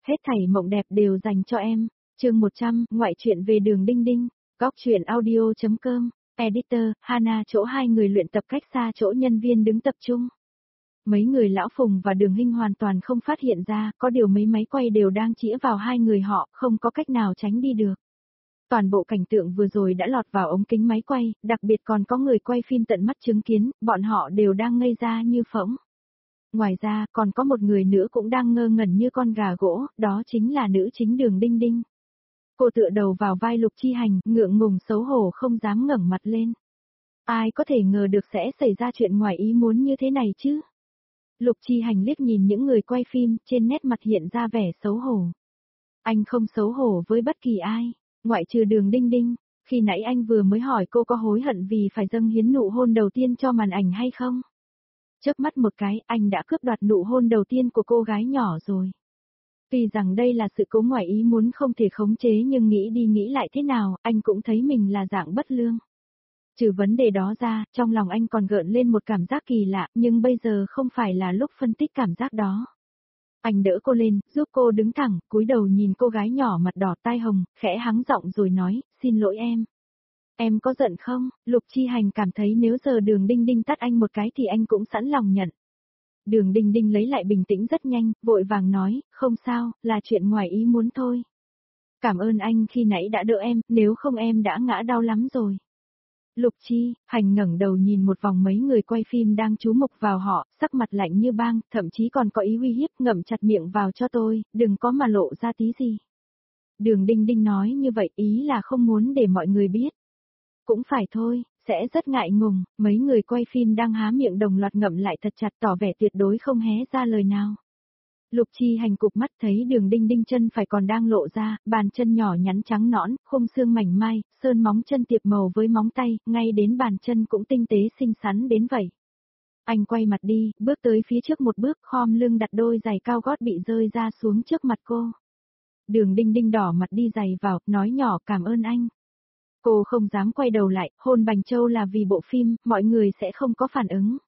Hết thảy mộng đẹp đều dành cho em. Chương 100, ngoại truyện về Đường Đinh Đinh. Góc truyện audio.com. Editor, Hana. Chỗ hai người luyện tập cách xa chỗ nhân viên đứng tập trung. Mấy người lão Phùng và Đường Hinh hoàn toàn không phát hiện ra, có điều mấy máy quay đều đang chĩa vào hai người họ, không có cách nào tránh đi được. Toàn bộ cảnh tượng vừa rồi đã lọt vào ống kính máy quay, đặc biệt còn có người quay phim tận mắt chứng kiến, bọn họ đều đang ngây ra như phỗng. Ngoài ra, còn có một người nữa cũng đang ngơ ngẩn như con gà gỗ, đó chính là nữ chính Đường Đinh Đinh. Cô tựa đầu vào vai Lục Chi Hành, ngượng ngùng xấu hổ không dám ngẩng mặt lên. Ai có thể ngờ được sẽ xảy ra chuyện ngoài ý muốn như thế này chứ? Lục Chi Hành liếc nhìn những người quay phim, trên nét mặt hiện ra vẻ xấu hổ. Anh không xấu hổ với bất kỳ ai, ngoại trừ Đường Đinh Đinh. Khi nãy anh vừa mới hỏi cô có hối hận vì phải dâng hiến nụ hôn đầu tiên cho màn ảnh hay không? Chớp mắt một cái, anh đã cướp đoạt nụ hôn đầu tiên của cô gái nhỏ rồi. Tuy rằng đây là sự cố ngoài ý muốn không thể khống chế nhưng nghĩ đi nghĩ lại thế nào, anh cũng thấy mình là dạng bất lương. Trừ vấn đề đó ra, trong lòng anh còn gợn lên một cảm giác kỳ lạ, nhưng bây giờ không phải là lúc phân tích cảm giác đó. Anh đỡ cô lên, giúp cô đứng thẳng, cúi đầu nhìn cô gái nhỏ mặt đỏ tai hồng, khẽ hắng giọng rồi nói, xin lỗi em. Em có giận không? Lục Chi Hành cảm thấy nếu giờ Đường Đinh Đinh tát anh một cái thì anh cũng sẵn lòng nhận. Đường Đinh Đinh lấy lại bình tĩnh rất nhanh, vội vàng nói, không sao, là chuyện ngoài ý muốn thôi. Cảm ơn anh khi nãy đã đỡ em, nếu không em đã ngã đau lắm rồi. Lục Chi Hành ngẩng đầu nhìn một vòng mấy người quay phim đang chú mục vào họ, sắc mặt lạnh như băng, thậm chí còn có ý uy hiếp, ngậm chặt miệng vào cho tôi, đừng có mà lộ ra tí gì. Đường Đinh Đinh nói như vậy ý là không muốn để mọi người biết. Cũng phải thôi, sẽ rất ngại ngùng, mấy người quay phim đang há miệng đồng loạt ngậm lại thật chặt tỏ vẻ tuyệt đối không hé ra lời nào. Lục Chi Hành cụp mắt thấy Đường Đinh Đinh chân phải còn đang lộ ra, bàn chân nhỏ nhắn trắng nõn, khung xương mảnh mai, sơn móng chân tiệp màu với móng tay, ngay đến bàn chân cũng tinh tế xinh xắn đến vậy. Anh quay mặt đi, bước tới phía trước một bước, khom lưng đặt đôi giày cao gót bị rơi ra xuống trước mặt cô. Đường Đinh Đinh đỏ mặt đi giày vào, nói nhỏ cảm ơn anh. Cô không dám quay đầu lại, hôn Bành Châu là vì bộ phim, mọi người sẽ không có phản ứng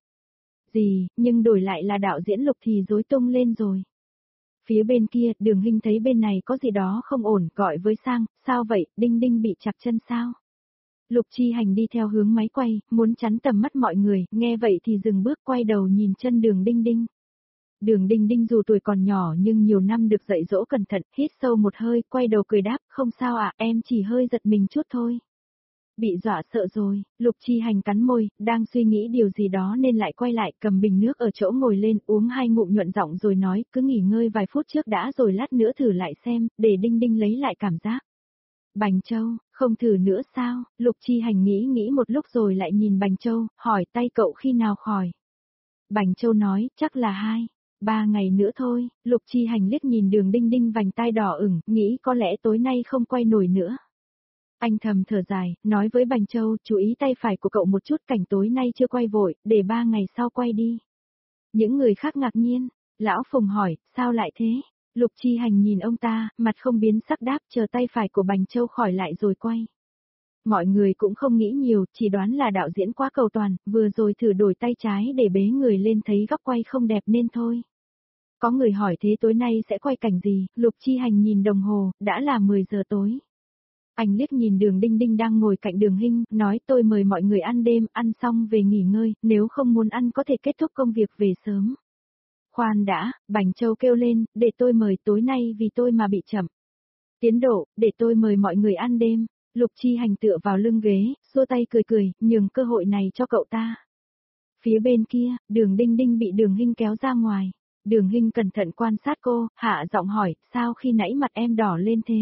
gì, nhưng đổi lại là đạo diễn Lục thì rối tung lên rồi. Phía bên kia, Đường Hinh thấy bên này có gì đó không ổn, gọi với Sang, sao vậy, Đinh Đinh bị chặt chân sao? Lục Chi Hành đi theo hướng máy quay, muốn chắn tầm mắt mọi người, nghe vậy thì dừng bước quay đầu nhìn chân Đường Đinh Đinh. Đường Đinh Đinh dù tuổi còn nhỏ nhưng nhiều năm được dạy dỗ cẩn thận, hít sâu một hơi, quay đầu cười đáp, không sao ạ, em chỉ hơi giật mình chút thôi. Bị dọa sợ rồi, Lục Chi Hành cắn môi, đang suy nghĩ điều gì đó nên lại quay lại cầm bình nước ở chỗ ngồi lên uống hai ngụm nhuận giọng rồi nói, cứ nghỉ ngơi vài phút trước đã rồi lát nữa thử lại xem, để Đinh Đinh lấy lại cảm giác. Bành Châu, không thử nữa sao? Lục Chi Hành nghĩ một lúc rồi lại nhìn Bành Châu, hỏi tay cậu khi nào khỏi. Bành Châu nói, chắc là 2-3 ngày nữa thôi. Lục Chi Hành liếc nhìn Đường Đinh Đinh vành tai đỏ ửng, nghĩ có lẽ tối nay không quay nổi nữa. Anh thầm thở dài, nói với Bành Châu, chú ý tay phải của cậu một chút, cảnh tối nay chưa quay vội, để 3 ngày sau quay đi. Những người khác ngạc nhiên, Lão Phùng hỏi, sao lại thế? Lục Chi Hành nhìn ông ta, mặt không biến sắc đáp, chờ tay phải của Bành Châu khỏi lại rồi quay. Mọi người cũng không nghĩ nhiều, chỉ đoán là đạo diễn quá cầu toàn, vừa rồi thử đổi tay trái để bế người lên thấy góc quay không đẹp nên thôi. Có người hỏi thế tối nay sẽ quay cảnh gì, Lục Chi Hành nhìn đồng hồ, đã là 10 giờ tối. Anh liếc nhìn Đường Đinh Đinh đang ngồi cạnh Đường Hinh, nói tôi mời mọi người ăn đêm, ăn xong về nghỉ ngơi, nếu không muốn ăn có thể kết thúc công việc về sớm. Khoan đã, Bành Châu kêu lên, để tôi mời tối nay vì tôi mà bị chậm. Tiến độ, để tôi mời mọi người ăn đêm. Lục Chi Hành tựa vào lưng ghế, xua tay cười, nhường cơ hội này cho cậu ta. Phía bên kia, Đường Đinh Đinh bị Đường Hinh kéo ra ngoài. Đường Hinh cẩn thận quan sát cô, hạ giọng hỏi, sao khi nãy mặt em đỏ lên thế?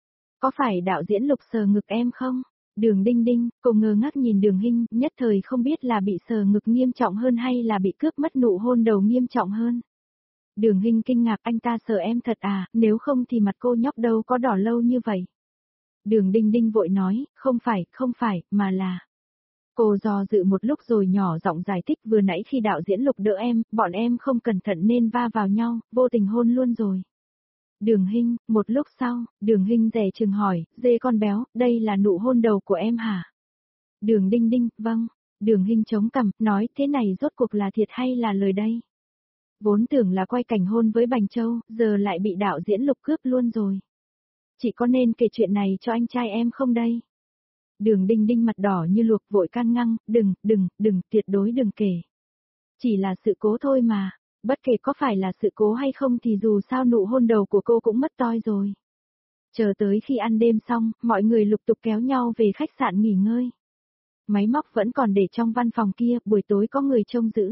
Có phải đạo diễn Lục sờ ngực em không? Đường Đinh Đinh, cô ngơ ngác nhìn Đường Hinh, nhất thời không biết là bị sờ ngực nghiêm trọng hơn hay là bị cướp mất nụ hôn đầu nghiêm trọng hơn. Đường Hinh kinh ngạc, anh ta sờ em thật à, nếu không thì mặt cô nhóc đâu có đỏ lâu như vậy. Đường Đinh Đinh vội nói, không phải, mà là... Cô do dự một lúc rồi nhỏ giọng giải thích, vừa nãy khi đạo diễn Lục đỡ em, bọn em không cẩn thận nên va vào nhau, vô tình hôn luôn rồi. Đường Hinh, một lúc sau, Đường Hinh dè chừng hỏi, dê con béo, đây là nụ hôn đầu của em hả? Đường Đinh Đinh, vâng. Đường Hinh chống cằm, nói thế này rốt cuộc là thiệt hay là lời đây? Vốn tưởng là quay cảnh hôn với Bành Châu, giờ lại bị đạo diễn Lục cướp luôn rồi. Chị có nên kể chuyện này cho anh trai em không đây? Đường Đinh Đinh mặt đỏ như luộc vội can ngăn, đừng, tuyệt đối đừng kể. Chỉ là sự cố thôi mà, bất kể có phải là sự cố hay không thì dù sao nụ hôn đầu của cô cũng mất toi rồi. Chờ tới khi ăn đêm xong, mọi người lục tục kéo nhau về khách sạn nghỉ ngơi. Máy móc vẫn còn để trong văn phòng kia, buổi tối có người trông giữ.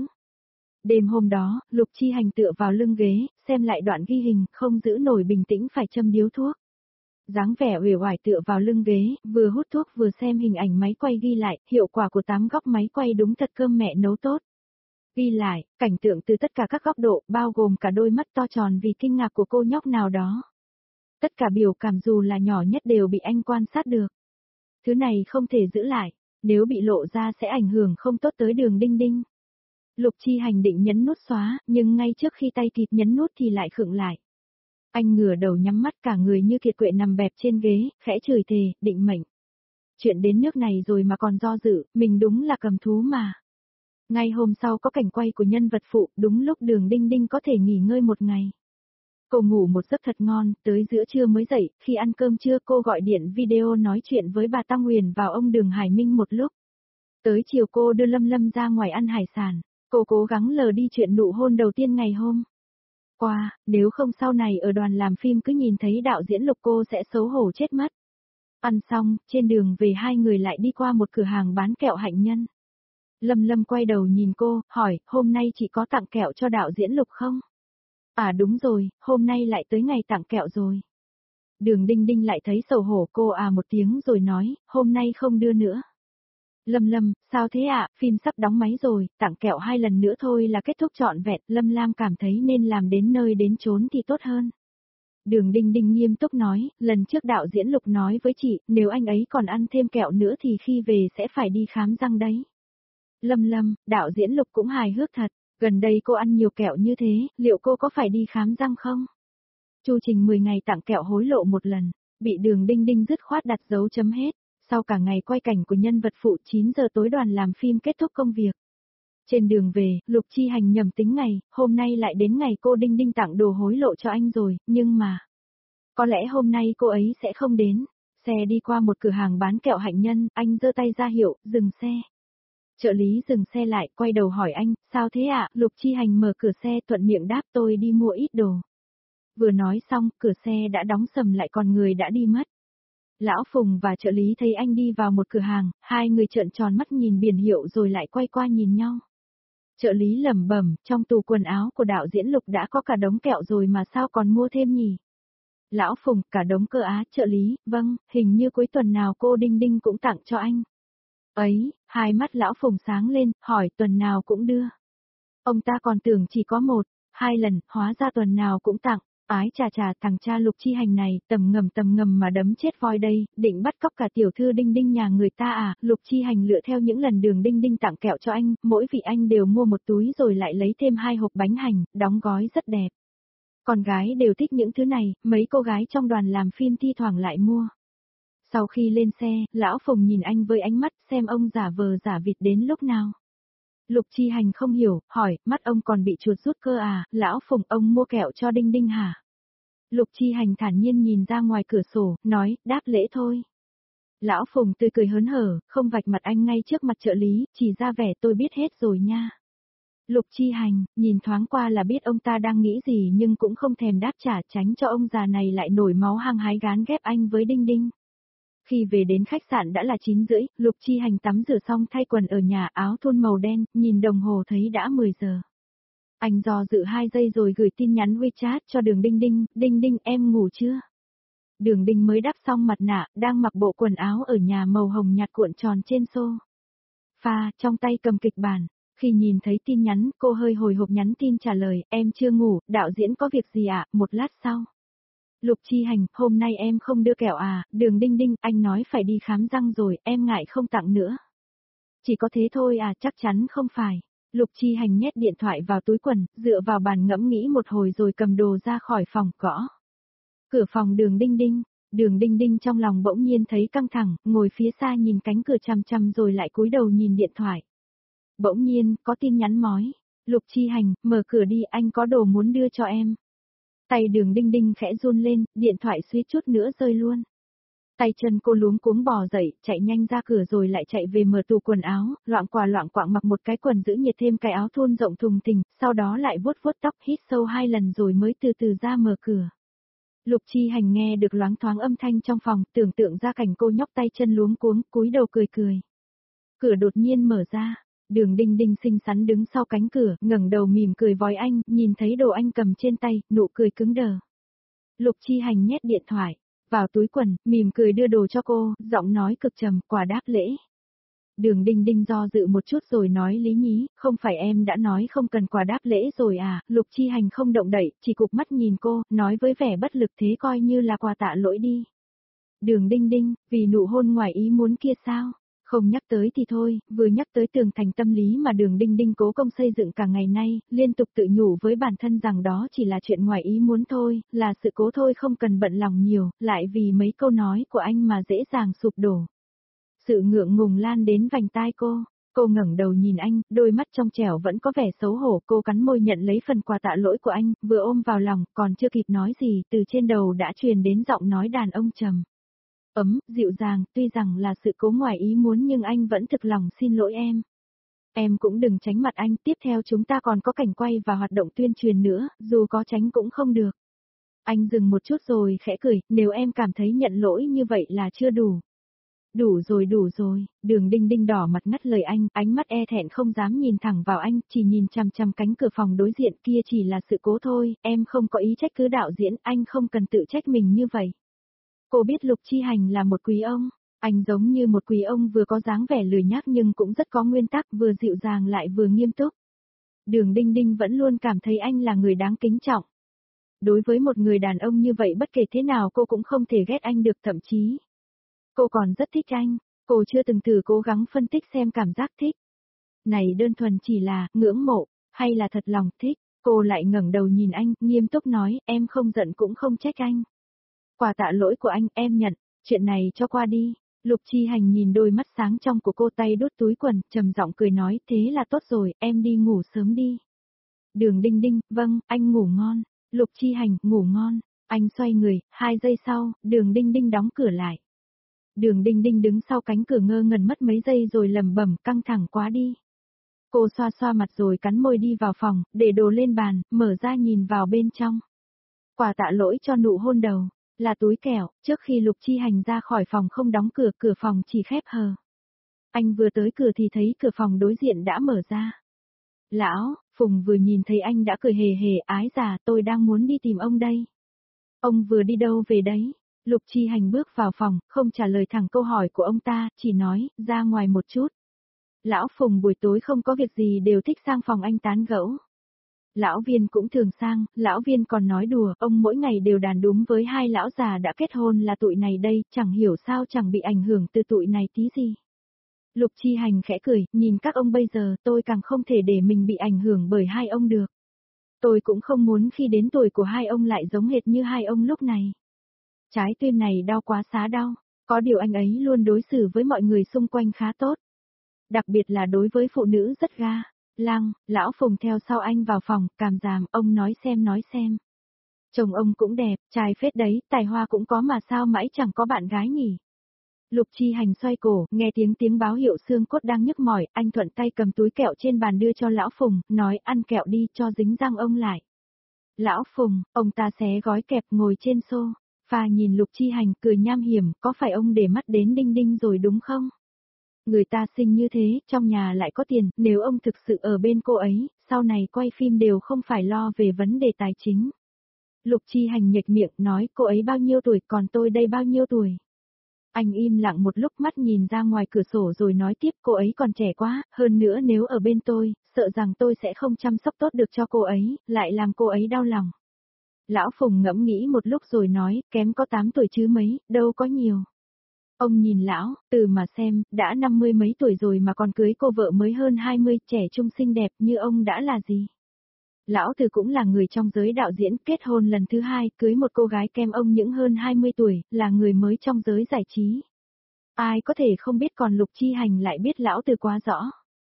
Đêm hôm đó, Lục Chi Hành tựa vào lưng ghế, xem lại đoạn ghi hình, không giữ nổi bình tĩnh phải châm điếu thuốc. Dáng vẻ uể oải tựa vào lưng ghế, vừa hút thuốc vừa xem hình ảnh máy quay ghi lại, hiệu quả của 8 góc máy quay đúng thật cơm mẹ nấu tốt. Ghi lại, cảnh tượng từ tất cả các góc độ, bao gồm cả đôi mắt to tròn vì kinh ngạc của cô nhóc nào đó. Tất cả biểu cảm dù là nhỏ nhất đều bị anh quan sát được. Thứ này không thể giữ lại, nếu bị lộ ra sẽ ảnh hưởng không tốt tới Đường Đinh Đinh. Lục Chi Hành định nhấn nút xóa, nhưng ngay trước khi tay kịp nhấn nút thì lại khựng lại. Anh ngửa đầu nhắm mắt cả người như kiệt quệ nằm bẹp trên ghế, khẽ chửi thề, định mệnh. Chuyện đến nước này rồi mà còn do dự, mình đúng là cầm thú mà. Ngay hôm sau có cảnh quay của nhân vật phụ, đúng lúc Đường Đinh Đinh có thể nghỉ ngơi một ngày. Cô ngủ một giấc thật ngon, tới giữa trưa mới dậy, khi ăn cơm trưa cô gọi điện video nói chuyện với bà Tăng Huyền vào ông Đường Hải Minh một lúc. Tới chiều cô đưa Lâm Lâm ra ngoài ăn hải sản, cô cố gắng lờ đi chuyện nụ hôn đầu tiên ngày hôm qua, nếu không sau này ở đoàn làm phim cứ nhìn thấy đạo diễn Lục cô sẽ xấu hổ chết mất. Ăn xong, trên đường về hai người lại đi qua một cửa hàng bán kẹo hạnh nhân. Lâm Lâm quay đầu nhìn cô, hỏi, hôm nay chị có tặng kẹo cho đạo diễn Lục không? À đúng rồi, hôm nay lại tới ngày tặng kẹo rồi. Đường Đinh Đinh lại thấy xấu hổ cô à một tiếng rồi nói, hôm nay không đưa nữa. Lâm Lâm, sao thế ạ, phim sắp đóng máy rồi, tặng kẹo 2 lần nữa thôi là kết thúc trọn vẹn, Lâm Lam cảm thấy nên làm đến nơi đến chốn thì tốt hơn. Đường Đinh Đinh nghiêm túc nói, lần trước đạo diễn Lục nói với chị, nếu anh ấy còn ăn thêm kẹo nữa thì khi về sẽ phải đi khám răng đấy. Lâm Lâm, đạo diễn Lục cũng hài hước thật, gần đây cô ăn nhiều kẹo như thế, liệu cô có phải đi khám răng không? Chu trình 10 ngày tặng kẹo hối lộ một lần, bị Đường Đinh Đinh dứt khoát đặt dấu chấm hết. Sau cả ngày quay cảnh của nhân vật phụ 9 giờ tối đoàn làm phim kết thúc công việc. Trên đường về, Lục Chi Hành nhầm tính ngày, hôm nay lại đến ngày cô Đinh Đinh tặng đồ hối lộ cho anh rồi, nhưng mà... Có lẽ hôm nay cô ấy sẽ không đến. Xe đi qua một cửa hàng bán kẹo hạnh nhân, anh giơ tay ra hiệu, dừng xe. Trợ lý dừng xe lại, quay đầu hỏi anh, sao thế ạ? Lục Chi Hành mở cửa xe thuận miệng đáp tôi đi mua ít đồ. Vừa nói xong, cửa xe đã đóng sầm lại còn người đã đi mất. Lão Phùng và trợ lý thấy anh đi vào một cửa hàng, hai người trợn tròn mắt nhìn biển hiệu rồi lại quay qua nhìn nhau. Trợ lý lẩm bẩm, trong tủ quần áo của đạo diễn Lục đã có cả đống kẹo rồi mà sao còn mua thêm nhỉ? Lão Phùng, cả đống cơ á, trợ lý, vâng, hình như cuối tuần nào cô Đinh Đinh cũng tặng cho anh. Ấy, hai mắt lão Phùng sáng lên, hỏi tuần nào cũng đưa. Ông ta còn tưởng chỉ có 1, 2 lần, hóa ra tuần nào cũng tặng. Ái chà chà, thằng cha Lục Chi Hành này, tầm ngầm mà đấm chết voi đây, định bắt cóc cả tiểu thư Đinh Đinh nhà người ta à? Lục Chi Hành lựa theo những lần Đường Đinh Đinh tặng kẹo cho anh, mỗi vị anh đều mua một túi rồi lại lấy thêm 2 hộp bánh hành, đóng gói rất đẹp. Con gái đều thích những thứ này, mấy cô gái trong đoàn làm phim thi thoảng lại mua. Sau khi lên xe, lão Phùng nhìn anh với ánh mắt xem ông giả vờ giả vịt đến lúc nào. Lục Chi Hành không hiểu, hỏi, mắt ông còn bị chuột rút cơ à, lão Phùng ông mua kẹo cho Đinh Đinh hả? Lục Chi Hành thản nhiên nhìn ra ngoài cửa sổ, nói, đáp lễ thôi. Lão Phùng tươi cười hớn hở, không vạch mặt anh ngay trước mặt trợ lý, chỉ ra vẻ tôi biết hết rồi nha. Lục Chi Hành, nhìn thoáng qua là biết ông ta đang nghĩ gì nhưng cũng không thèm đáp trả tránh cho ông già này lại nổi máu hăng hái gán ghép anh với Đinh Đinh. Khi về đến khách sạn đã là 9 rưỡi, Lục Chi Hành tắm rửa xong thay quần ở nhà áo thun màu đen, nhìn đồng hồ thấy đã 10 giờ. Anh do dự 2 giây rồi gửi tin nhắn WeChat cho Đường Đinh Đinh, Đinh Đinh em ngủ chưa? Đường Đinh mới đắp xong mặt nạ, đang mặc bộ quần áo ở nhà màu hồng nhạt cuộn tròn trên sofa, trong tay cầm kịch bản. Khi nhìn thấy tin nhắn, cô hơi hồi hộp nhắn tin trả lời, em chưa ngủ, đạo diễn có việc gì ạ, một lát sau. Lục Chi Hành, hôm nay em không đưa kẹo à, Đường Đinh Đinh, anh nói phải đi khám răng rồi, em ngại không tặng nữa. Chỉ có thế thôi à, chắc chắn không phải. Lục Chi Hành nhét điện thoại vào túi quần, dựa vào bàn ngẫm nghĩ một hồi rồi cầm đồ ra khỏi phòng, gõ. Cửa phòng Đường Đinh Đinh trong lòng bỗng nhiên thấy căng thẳng, ngồi phía xa nhìn cánh cửa chằm chằm rồi lại cúi đầu nhìn điện thoại. Bỗng nhiên, có tin nhắn mói. Lục Chi Hành, mở cửa đi, anh có đồ muốn đưa cho em. Tay Đường Đinh Đinh khẽ run lên, điện thoại suýt chút nữa rơi luôn. Tay chân cô luống cuống bò dậy, chạy nhanh ra cửa rồi lại chạy về mở tủ quần áo, loạng quạng mặc một cái quần giữ nhiệt thêm cái áo thun rộng thùng thình, sau đó lại vuốt vuốt tóc hít sâu 2 lần rồi mới từ từ ra mở cửa. Lục Chi Hành nghe được loáng thoáng âm thanh trong phòng, tưởng tượng ra cảnh cô nhóc tay chân luống cuống, cúi đầu cười cười. Cửa đột nhiên mở ra, Đường Đinh Đinh xinh xắn đứng sau cánh cửa, ngẩng đầu mỉm cười vói anh, nhìn thấy đồ anh cầm trên tay, nụ cười cứng đờ. Lục Chi Hành nhét điện thoại vào túi quần, mỉm cười đưa đồ cho cô, giọng nói cực trầm, quà đáp lễ. Đường Đinh Đinh do dự một chút rồi nói lý nhí, không phải em đã nói không cần quà đáp lễ rồi à, Lục Chi Hành không động đậy, chỉ cụp mắt nhìn cô, nói với vẻ bất lực thế coi như là quà tạ lỗi đi. Đường Đinh Đinh, vì nụ hôn ngoài ý muốn kia sao? Không nhắc tới thì thôi, vừa nhắc tới tường thành tâm lý mà Đường Đinh Đinh cố công xây dựng cả ngày nay, liên tục tự nhủ với bản thân rằng đó chỉ là chuyện ngoài ý muốn thôi, là sự cố thôi không cần bận lòng nhiều, lại vì mấy câu nói của anh mà dễ dàng sụp đổ. Sự ngượng ngùng lan đến vành tai cô ngẩng đầu nhìn anh, đôi mắt trong trẻo vẫn có vẻ xấu hổ, cô cắn môi nhận lấy phần quà tạ lỗi của anh, vừa ôm vào lòng, còn chưa kịp nói gì, từ trên đầu đã truyền đến giọng nói đàn ông trầm ấm, dịu dàng, tuy rằng là sự cố ngoài ý muốn nhưng anh vẫn thực lòng xin lỗi em. Em cũng đừng tránh mặt anh, tiếp theo chúng ta còn có cảnh quay và hoạt động tuyên truyền nữa, dù có tránh cũng không được. Anh dừng một chút rồi khẽ cười, nếu em cảm thấy nhận lỗi như vậy là chưa đủ. Đủ rồi, Đường Đinh Đinh đỏ mặt ngắt lời anh, ánh mắt e thẹn không dám nhìn thẳng vào anh, chỉ nhìn chằm chằm cánh cửa phòng đối diện kia chỉ là sự cố thôi, em không có ý trách cứ đạo diễn, anh không cần tự trách mình như vậy. Cô biết Lục Chi Hành là một quý ông, anh giống như một quý ông vừa có dáng vẻ lười nhác nhưng cũng rất có nguyên tắc, vừa dịu dàng lại vừa nghiêm túc. Đường Đinh Đinh vẫn luôn cảm thấy anh là người đáng kính trọng. Đối với một người đàn ông như vậy bất kể thế nào cô cũng không thể ghét anh được, thậm chí cô còn rất thích anh, cô chưa từng thử cố gắng phân tích xem cảm giác thích này đơn thuần chỉ là ngưỡng mộ, hay là thật lòng thích. Cô lại ngẩng đầu nhìn anh, nghiêm túc nói, em không giận cũng không trách anh. Quà tạ lỗi của anh, em nhận, chuyện này cho qua đi. Lục Chi Hành nhìn đôi mắt sáng trong của cô, tay đút túi quần, trầm giọng cười nói, thế là tốt rồi, em đi ngủ sớm đi. Đường Đinh Đinh, vâng, anh ngủ ngon. Lục Chi Hành, ngủ ngon. Anh xoay người, 2 giây sau, Đường Đinh Đinh đóng cửa lại. Đường Đinh Đinh đứng sau cánh cửa ngơ ngẩn mất mấy giây rồi lẩm bẩm, căng thẳng quá đi. Cô xoa xoa mặt rồi cắn môi đi vào phòng, để đồ lên bàn, mở ra nhìn vào bên trong. Quà tạ lỗi cho nụ hôn đầu, là túi kẹo, trước khi Lục Chi Hành ra khỏi phòng không đóng cửa, cửa phòng chỉ khép hờ. Anh vừa tới cửa thì thấy cửa phòng đối diện đã mở ra. Lão, Phùng vừa nhìn thấy anh đã cười hề hề, ái già, tôi đang muốn đi tìm ông đây. Ông vừa đi đâu về đấy? Lục Chi Hành bước vào phòng, không trả lời thẳng câu hỏi của ông ta, chỉ nói, ra ngoài một chút. Lão Phùng buổi tối không có việc gì đều thích sang phòng anh tán gẫu. Lão Viên cũng thường sang, Lão Viên còn nói đùa, ông mỗi ngày đều đàn đúm với 2 lão già đã kết hôn là tụi này đây, chẳng hiểu sao chẳng bị ảnh hưởng từ tụi này tí gì. Lục Chi Hành khẽ cười, nhìn các ông bây giờ tôi càng không thể để mình bị ảnh hưởng bởi 2 ông được. Tôi cũng không muốn khi đến tuổi của 2 ông lại giống hệt như 2 ông lúc này. Trái tim này đau quá xá đau, có điều anh ấy luôn đối xử với mọi người xung quanh khá tốt. Đặc biệt là đối với phụ nữ rất ga. Lăng, Lão Phùng theo sau anh vào phòng, cảm giảm, ông nói xem. Chồng ông cũng đẹp, trai phết đấy, tài hoa cũng có mà sao mãi chẳng có bạn gái nhỉ. Lục Chi Hành xoay cổ, nghe tiếng báo hiệu xương cốt đang nhức mỏi, anh thuận tay cầm túi kẹo trên bàn đưa cho Lão Phùng, nói ăn kẹo đi cho dính răng ông lại. Lão Phùng, ông ta xé gói kẹp ngồi trên sofa nhìn Lục Chi Hành cười nham hiểm, có phải ông để mắt đến Đinh Đinh rồi đúng không? Người ta xinh như thế, trong nhà lại có tiền, nếu ông thực sự ở bên cô ấy, sau này quay phim đều không phải lo về vấn đề tài chính. Lục Chi Hành nhếch miệng nói cô ấy bao nhiêu tuổi, còn tôi đây bao nhiêu tuổi. Anh im lặng một lúc, mắt nhìn ra ngoài cửa sổ rồi nói tiếp, cô ấy còn trẻ quá, hơn nữa nếu ở bên tôi, sợ rằng tôi sẽ không chăm sóc tốt được cho cô ấy, lại làm cô ấy đau lòng. Lão Phùng ngẫm nghĩ một lúc rồi nói, kém có 8 tuổi chứ mấy, đâu có nhiều. Ông nhìn lão, từ mà xem, đã 50 mấy tuổi rồi mà còn cưới cô vợ mới hơn 20, trẻ trung xinh đẹp như ông đã là gì. Lão Từ cũng là người trong giới đạo diễn, kết hôn lần thứ 2, cưới một cô gái kem ông những hơn 20 tuổi, là người mới trong giới giải trí. Ai có thể không biết, còn Lục Chi Hành lại biết lão Từ quá rõ.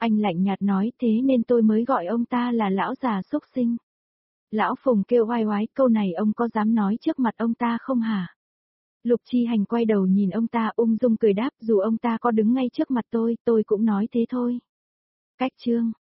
Anh lạnh nhạt nói thế nên tôi mới gọi ông ta là lão già xúc sinh. Lão Phùng kêu oai oái, câu này ông có dám nói trước mặt ông ta không hả? Lục Chi Hành quay đầu nhìn ông ta ung dung cười đáp, dù ông ta có đứng ngay trước mặt tôi cũng nói thế thôi. Cách chương